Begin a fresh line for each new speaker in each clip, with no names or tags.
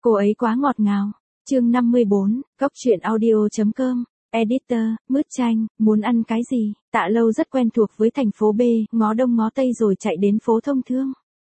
Cô ấy quá ngọt ngào. Chương 54, Cóc truyện audio.com. Editor, Mứt Chanh, muốn ăn cái gì? Tạ Lâu rất quen thuộc với thành phố B, ngó đông ngó tây rồi chạy đến phố Thông Thương.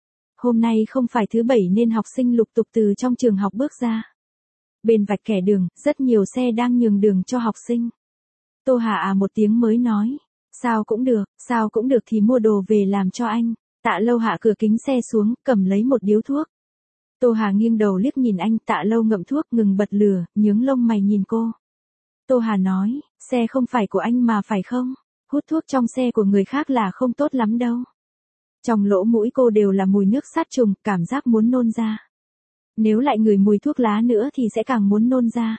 Hôm nay không phải thứ bảy nên học sinh lục tục từ trong trường học bước ra. Bên vạch kẻ đường, rất nhiều xe đang nhường đường cho học sinh. Tô Hà một tiếng mới nói. Sao cũng được thì mua đồ về làm cho anh. Tạ Lâu hạ cửa kính xe xuống, cầm lấy một điếu thuốc. Tô Hà nghiêng đầu liếc nhìn anh, Tạ Lâu ngậm thuốc ngừng bật lửa, nhướng lông mày nhìn cô. Tô Hà nói, xe không phải của anh mà phải không? Hút thuốc trong xe của người khác là không tốt lắm đâu. Trong lỗ mũi cô đều là mùi nước sát trùng, cảm giác muốn nôn ra. Nếu lại ngửi mùi thuốc lá nữa thì sẽ càng muốn nôn ra.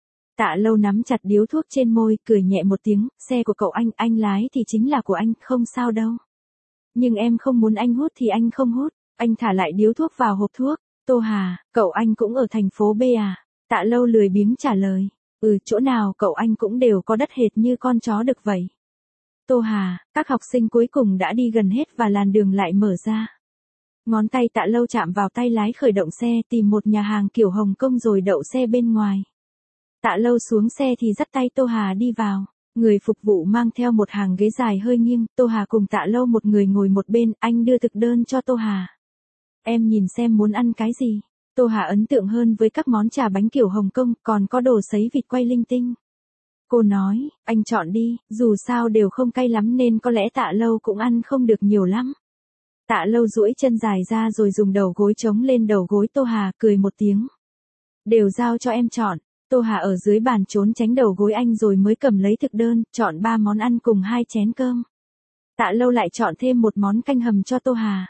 Tạ Lâu nắm chặt điếu thuốc trên môi, cười nhẹ một tiếng, xe của cậu anh lái thì chính là của anh, không sao đâu. Nhưng em không muốn anh hút thì anh không hút, anh thả lại điếu thuốc vào hộp thuốc. Tô Hà, cậu anh cũng ở thành phố B à? Tạ Lâu lười biếng trả lời. Chỗ nào cậu anh cũng đều có đất hệt như con chó đực vậy. Tô Hà, các học sinh cuối cùng đã đi gần hết và làn đường lại mở ra. Ngón tay Tạ Lâu chạm vào tay lái khởi động xe, tìm một nhà hàng kiểu Hồng Kông rồi đậu xe bên ngoài. Tạ Lâu xuống xe thì dắt tay Tô Hà đi vào. Người phục vụ mang theo một hàng ghế dài hơi nghiêng, Tô Hà cùng Tạ Lâu một người ngồi một bên, anh đưa thực đơn cho Tô Hà. Em nhìn xem muốn ăn cái gì. Tô Hà ấn tượng hơn với các món trà bánh kiểu Hồng Kông, còn có đồ sấy vịt quay linh tinh. Cô nói, anh chọn đi, dù sao đều không cay lắm nên có lẽ Tạ Lâu cũng ăn không được nhiều lắm. Tạ Lâu duỗi chân dài ra rồi dùng đầu gối chống lên đầu gối Tô Hà, cười một tiếng. Đều giao cho em chọn. Tô Hà ở dưới bàn trốn tránh đầu gối anh rồi mới cầm lấy thực đơn, chọn 3 món ăn cùng 2 chén cơm. Tạ Lâu lại chọn thêm một món canh hầm cho Tô Hà.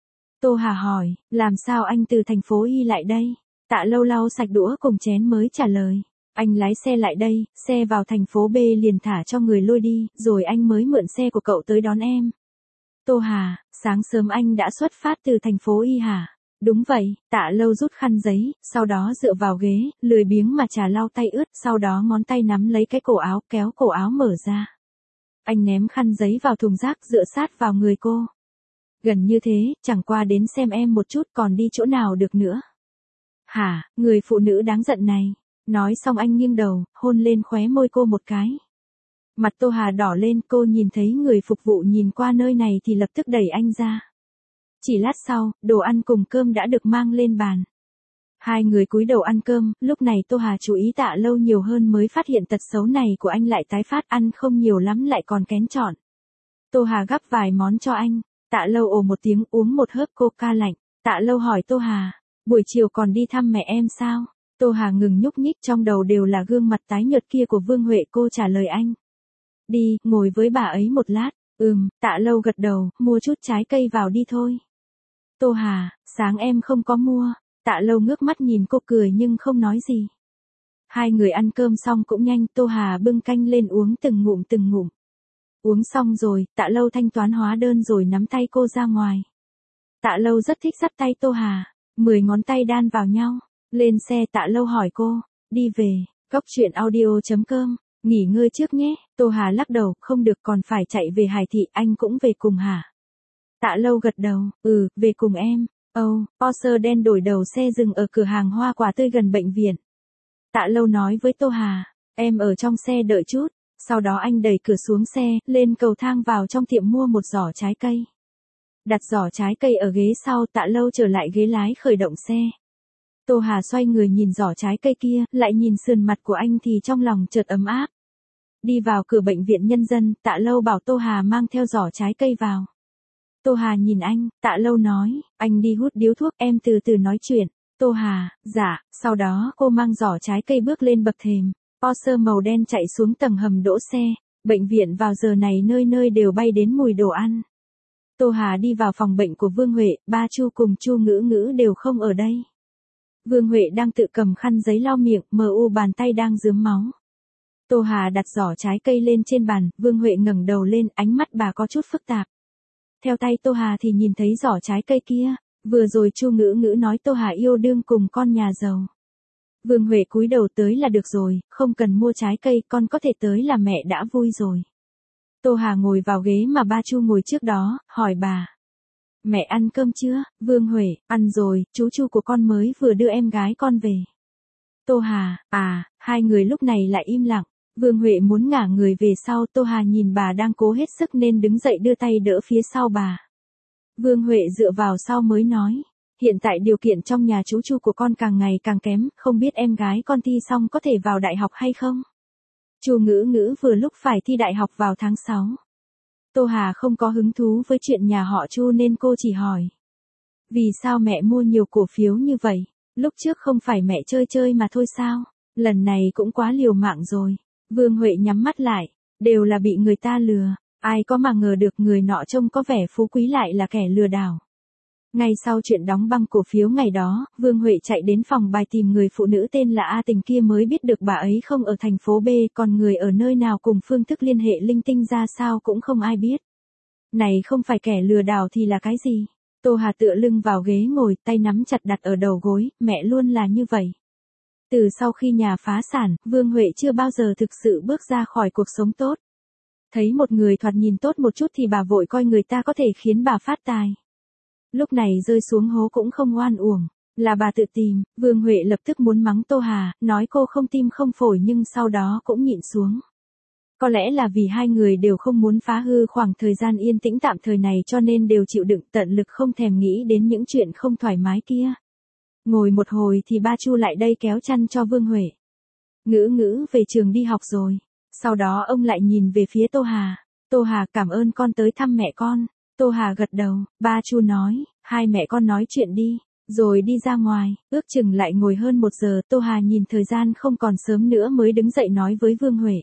Tô Hà hỏi, làm sao anh từ thành phố Y lại đây? Tạ Lâu lau sạch đũa cùng chén mới trả lời. Anh lái xe lại đây, xe vào thành phố B liền thả cho người lôi đi, rồi anh mới mượn xe của cậu tới đón em. Tô Hà, sáng sớm anh đã xuất phát từ thành phố Y hả? Đúng vậy, Tạ Lâu rút khăn giấy, sau đó dựa vào ghế, lười biếng mà chà lau tay ướt, sau đó ngón tay nắm lấy cái cổ áo, kéo cổ áo mở ra. Anh ném khăn giấy vào thùng rác dựa sát vào người cô. Gần như thế, chẳng qua đến xem em một chút còn đi chỗ nào được nữa. Hả, người phụ nữ đáng giận này. Nói xong anh nghiêng đầu, hôn lên khóe môi cô một cái. Mặt Tô Hà đỏ lên, cô nhìn thấy người phục vụ nhìn qua nơi này thì lập tức đẩy anh ra. Chỉ lát sau, đồ ăn cùng cơm đã được mang lên bàn. Hai người cúi đầu ăn cơm, lúc này Tô Hà chú ý Tạ Lâu nhiều hơn mới phát hiện tật xấu này của anh lại tái phát, ăn không nhiều lắm lại còn kén chọn. Tô Hà gắp vài món cho anh. Tạ Lâu ồ một tiếng uống một hớp coca lạnh. Tạ Lâu hỏi Tô Hà, buổi chiều còn đi thăm mẹ em sao? Tô Hà ngừng nhúc nhích, trong đầu đều là gương mặt tái nhợt kia của Vương Huệ. Cô trả lời anh. Đi, ngồi với bà ấy một lát. Tạ Lâu gật đầu, mua chút trái cây vào đi thôi. Tô Hà, sáng em không có mua. Tạ Lâu ngước mắt nhìn cô cười nhưng không nói gì. Hai người ăn cơm xong cũng nhanh, Tô Hà bưng canh lên uống từng ngụm từng ngụm. Uống xong rồi, Tạ Lâu thanh toán hóa đơn rồi nắm tay cô ra ngoài. Tạ Lâu rất thích dắt tay Tô Hà, 10 ngón tay đan vào nhau. Lên xe Tạ Lâu hỏi cô, đi về, Cóc truyện audio.com, nghỉ ngơi trước nhé. Tô Hà lắc đầu, không được, còn phải chạy về Hải Thị, anh cũng về cùng hả? Tạ Lâu gật đầu, về cùng em. Porsche đen đổi đầu xe dừng ở cửa hàng hoa quả tươi gần bệnh viện. Tạ Lâu nói với Tô Hà, em ở trong xe đợi chút. Sau đó anh đẩy cửa xuống xe, lên cầu thang vào trong tiệm mua một giỏ trái cây. Đặt giỏ trái cây ở ghế sau, Tạ Lâu trở lại ghế lái khởi động xe. Tô Hà xoay người nhìn giỏ trái cây kia, lại nhìn sườn mặt của anh thì trong lòng chợt ấm áp. Đi vào cửa bệnh viện nhân dân, Tạ Lâu bảo Tô Hà mang theo giỏ trái cây vào. Tô Hà nhìn anh, Tạ Lâu nói, anh đi hút điếu thuốc, em từ từ nói chuyện. Tô Hà, dạ, sau đó cô mang giỏ trái cây bước lên bậc thềm. Porsche màu đen chạy xuống tầng hầm đỗ xe, bệnh viện vào giờ này nơi nơi đều bay đến mùi đồ ăn. Tô Hà đi vào phòng bệnh của Vương Huệ, ba Chu cùng Chu Ngữ Ngữ đều không ở đây. Vương Huệ đang tự cầm khăn giấy lau miệng, bàn tay đang rướm máu. Tô Hà đặt giỏ trái cây lên trên bàn, Vương Huệ ngẩng đầu lên, ánh mắt bà có chút phức tạp. Theo tay Tô Hà thì nhìn thấy giỏ trái cây kia, vừa rồi Chu Ngữ Ngữ nói Tô Hà yêu đương cùng con nhà giàu. Vương Huệ cúi đầu, tới là được rồi, không cần mua trái cây, con có thể tới là mẹ đã vui rồi. Tô Hà ngồi vào ghế mà ba Chu ngồi trước đó, hỏi bà. Mẹ ăn cơm chưa? Vương Huệ, ăn rồi, chú Chu của con mới vừa đưa em gái con về. Tô Hà, hai người lúc này lại im lặng. Vương Huệ muốn ngả người về sau, Tô Hà nhìn bà đang cố hết sức nên đứng dậy đưa tay đỡ phía sau bà. Vương Huệ dựa vào sau mới nói, hiện tại điều kiện trong nhà chú Chu của con càng ngày càng kém, không biết em gái con thi xong có thể vào đại học hay không? Chu Ngữ Ngữ vừa lúc phải thi đại học vào tháng 6. Tô Hà không có hứng thú với chuyện nhà họ Chu nên cô chỉ hỏi. Vì sao mẹ mua nhiều cổ phiếu như vậy? Lúc trước không phải mẹ chơi chơi mà thôi sao? Lần này cũng quá liều mạng rồi. Vương Huệ nhắm mắt lại, đều là bị người ta lừa. Ai có mà ngờ được người nọ trông có vẻ phú quý lại là kẻ lừa đảo. Ngay sau chuyện đóng băng cổ phiếu ngày đó, Vương Huệ chạy đến phòng bài tìm người phụ nữ tên là A Tình kia mới biết được bà ấy không ở thành phố B, còn người ở nơi nào cùng phương thức liên hệ linh tinh ra sao cũng không ai biết. Này không phải kẻ lừa đảo thì là cái gì? Tô Hà tựa lưng vào ghế ngồi, tay nắm chặt đặt ở đầu gối, mẹ luôn là như vậy. Từ sau khi nhà phá sản, Vương Huệ chưa bao giờ thực sự bước ra khỏi cuộc sống tốt. Thấy một người thoạt nhìn tốt một chút thì bà vội coi người ta có thể khiến bà phát tài. Lúc này rơi xuống hố cũng không oan uổng, là bà tự tìm. Vương Huệ lập tức muốn mắng Tô Hà, nói cô không tim không phổi nhưng sau đó cũng nhịn xuống. Có lẽ là vì hai người đều không muốn phá hư khoảng thời gian yên tĩnh tạm thời này cho nên đều chịu đựng tận lực không thèm nghĩ đến những chuyện không thoải mái kia. Ngồi một hồi thì ba Chu lại đây kéo chăn cho Vương Huệ. Ngữ Ngữ về trường đi học rồi. Sau đó ông lại nhìn về phía Tô Hà. Tô Hà cảm ơn con tới thăm mẹ con. Tô Hà gật đầu, ba Chu nói, hai mẹ con nói chuyện đi, rồi đi ra ngoài, ước chừng lại ngồi hơn 1 giờ. Tô Hà nhìn thời gian không còn sớm nữa mới đứng dậy nói với Vương Huệ.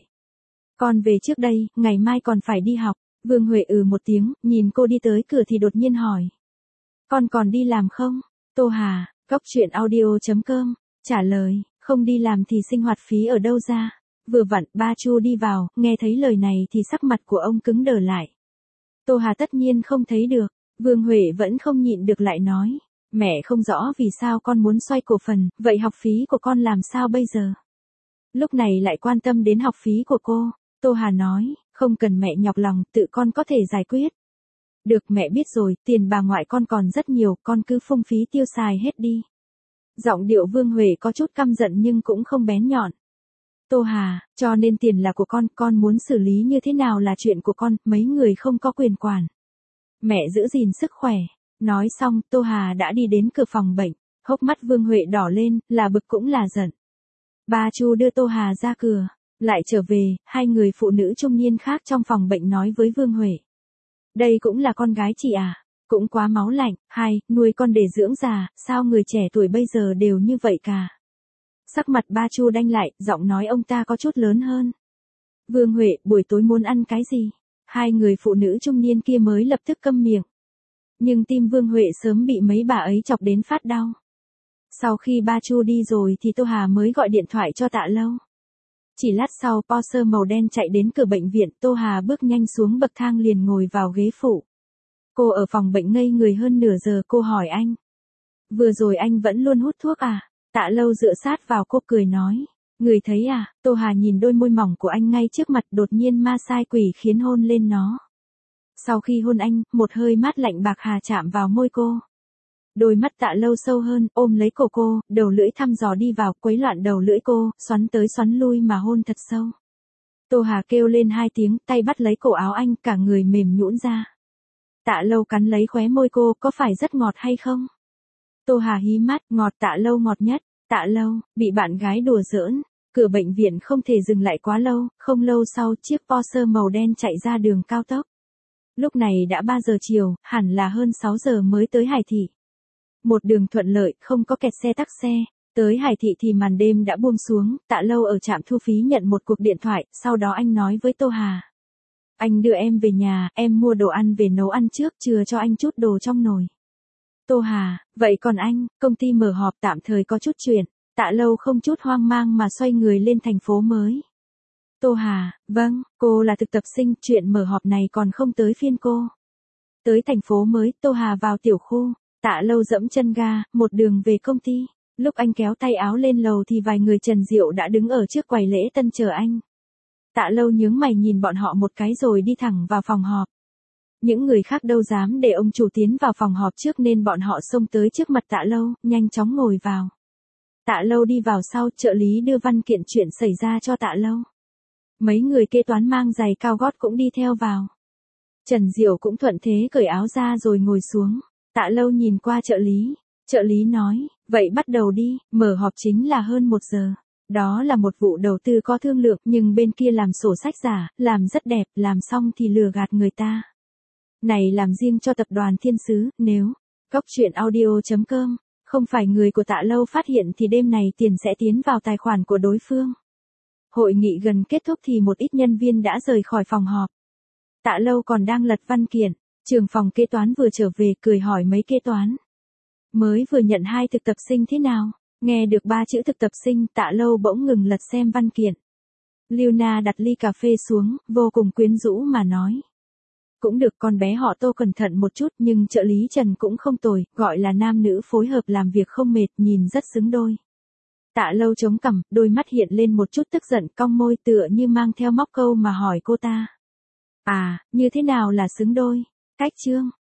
Con về trước đây, ngày mai còn phải đi học. Vương Huệ một tiếng, nhìn cô đi tới cửa thì đột nhiên hỏi. Con còn đi làm không? Tô Hà, coctruyện.audio.com, trả lời, không đi làm thì sinh hoạt phí ở đâu ra? Vừa vặn, ba Chu đi vào, nghe thấy lời này thì sắc mặt của ông cứng đờ lại. Tô Hà tất nhiên không thấy được, Vương Huệ vẫn không nhịn được lại nói. Mẹ không rõ vì sao con muốn xoay cổ phần, vậy học phí của con làm sao bây giờ? Lúc này lại quan tâm đến học phí của cô. Tô Hà nói, không cần mẹ nhọc lòng, tự con có thể giải quyết. Được mẹ biết rồi, tiền bà ngoại con còn rất nhiều, con cứ phung phí tiêu xài hết đi. Giọng điệu Vương Huệ có chút căm giận nhưng cũng không bén nhọn. Tô Hà, cho nên tiền là của con muốn xử lý như thế nào là chuyện của con, mấy người không có quyền quản. Mẹ giữ gìn sức khỏe. Nói xong, Tô Hà đã đi đến cửa phòng bệnh, hốc mắt Vương Huệ đỏ lên, là bực cũng là giận. Ba Chu đưa Tô Hà ra cửa, lại trở về, hai người phụ nữ trung niên khác trong phòng bệnh nói với Vương Huệ. Đây cũng là con gái chị à? Cũng quá máu lạnh, nuôi con để dưỡng già, sao người trẻ tuổi bây giờ đều như vậy cả? Sắc mặt ba Chu đanh lại, giọng nói ông ta có chút lớn hơn. Vương Huệ, buổi tối muốn ăn cái gì? Hai người phụ nữ trung niên kia mới lập tức câm miệng. Nhưng tim Vương Huệ sớm bị mấy bà ấy chọc đến phát đau. Sau khi ba Chu đi rồi thì Tô Hà mới gọi điện thoại cho Tạ Lâu. Chỉ lát sau Porsche màu đen chạy đến cửa bệnh viện, Tô Hà bước nhanh xuống bậc thang liền ngồi vào ghế phụ. Cô ở phòng bệnh ngây người hơn nửa giờ, cô hỏi anh. Vừa rồi anh vẫn luôn hút thuốc à? Tạ Lâu dựa sát vào cô cười nói. Người thấy à? Tô Hà nhìn đôi môi mỏng của anh ngay trước mặt, đột nhiên ma sai quỷ khiến hôn lên nó. Sau khi hôn anh, một hơi mát lạnh bạc hà chạm vào môi cô. Đôi mắt Tạ Lâu sâu hơn, ôm lấy cổ cô, đầu lưỡi thăm dò đi vào, quấy loạn đầu lưỡi cô, xoắn tới xoắn lui mà hôn thật sâu. Tô Hà kêu lên 2 tiếng, tay bắt lấy cổ áo anh, cả người mềm nhũn ra. Tạ Lâu cắn lấy khóe môi cô, có phải rất ngọt hay không? Tô Hà hí mắt, ngọt. Tạ Lâu ngọt nhất. Tạ Lâu, bị bạn gái đùa giỡn. Cửa bệnh viện không thể dừng lại quá lâu, không lâu sau chiếc Porsche màu đen chạy ra đường cao tốc. Lúc này đã 3 giờ chiều, hẳn là hơn 6 giờ mới tới Hải Thị. Một đường thuận lợi, không có kẹt xe tắc xe. Tới Hải Thị thì màn đêm đã buông xuống, Tạ Lâu ở trạm thu phí nhận một cuộc điện thoại, sau đó anh nói với Tô Hà. Anh đưa em về nhà, em mua đồ ăn về nấu ăn trước, chừa cho anh chút đồ trong nồi. Tô Hà, vậy còn anh, công ty mở họp tạm thời có chút chuyện. Tạ Lâu không chút hoang mang mà xoay người lên thành phố mới. Tô Hà, vâng, cô là thực tập sinh, chuyện mở họp này còn không tới phiên cô. Tới thành phố mới, Tô Hà vào tiểu khu, Tạ Lâu dẫm chân ga, một đường về công ty. Lúc anh kéo tay áo lên lầu thì vài người Trần Diệu đã đứng ở trước quầy lễ tân chờ anh. Tạ Lâu nhướng mày nhìn bọn họ một cái rồi đi thẳng vào phòng họp. Những người khác đâu dám để ông chủ tiến vào phòng họp trước nên bọn họ xông tới trước mặt Tạ Lâu, nhanh chóng ngồi vào. Tạ Lâu đi vào sau, trợ lý đưa văn kiện chuyện xảy ra cho Tạ Lâu. Mấy người kế toán mang giày cao gót cũng đi theo vào. Trần Diệu cũng thuận thế cởi áo ra rồi ngồi xuống. Tạ Lâu nhìn qua trợ lý nói, vậy bắt đầu đi, mở họp chính là hơn 1 giờ. Đó là một vụ đầu tư có thương lượng nhưng bên kia làm sổ sách giả, làm rất đẹp, làm xong thì lừa gạt người ta. Này làm riêng cho tập đoàn Thiên Sứ, nếu Cóc Truyện Audio.com không phải người của Tạ Lâu phát hiện thì đêm này tiền sẽ tiến vào tài khoản của đối phương. Hội nghị gần kết thúc thì một ít nhân viên đã rời khỏi phòng họp. Tạ Lâu còn đang lật văn kiện, trưởng phòng kế toán vừa trở về cười hỏi mấy kế toán. Mới vừa nhận 2 thực tập sinh thế nào? Nghe được 3 chữ thực tập sinh, Tạ Lâu bỗng ngừng lật xem văn kiện. Liuna đặt ly cà phê xuống, vô cùng quyến rũ mà nói. Cũng được, con bé họ Tô cẩn thận một chút nhưng trợ lý Trần cũng không tồi, gọi là nam nữ phối hợp làm việc không mệt, nhìn rất xứng đôi. Tạ Lâu chống cằm, đôi mắt hiện lên một chút tức giận, cong môi tựa như mang theo móc câu mà hỏi cô ta. À, như thế nào là xứng đôi? Cách chương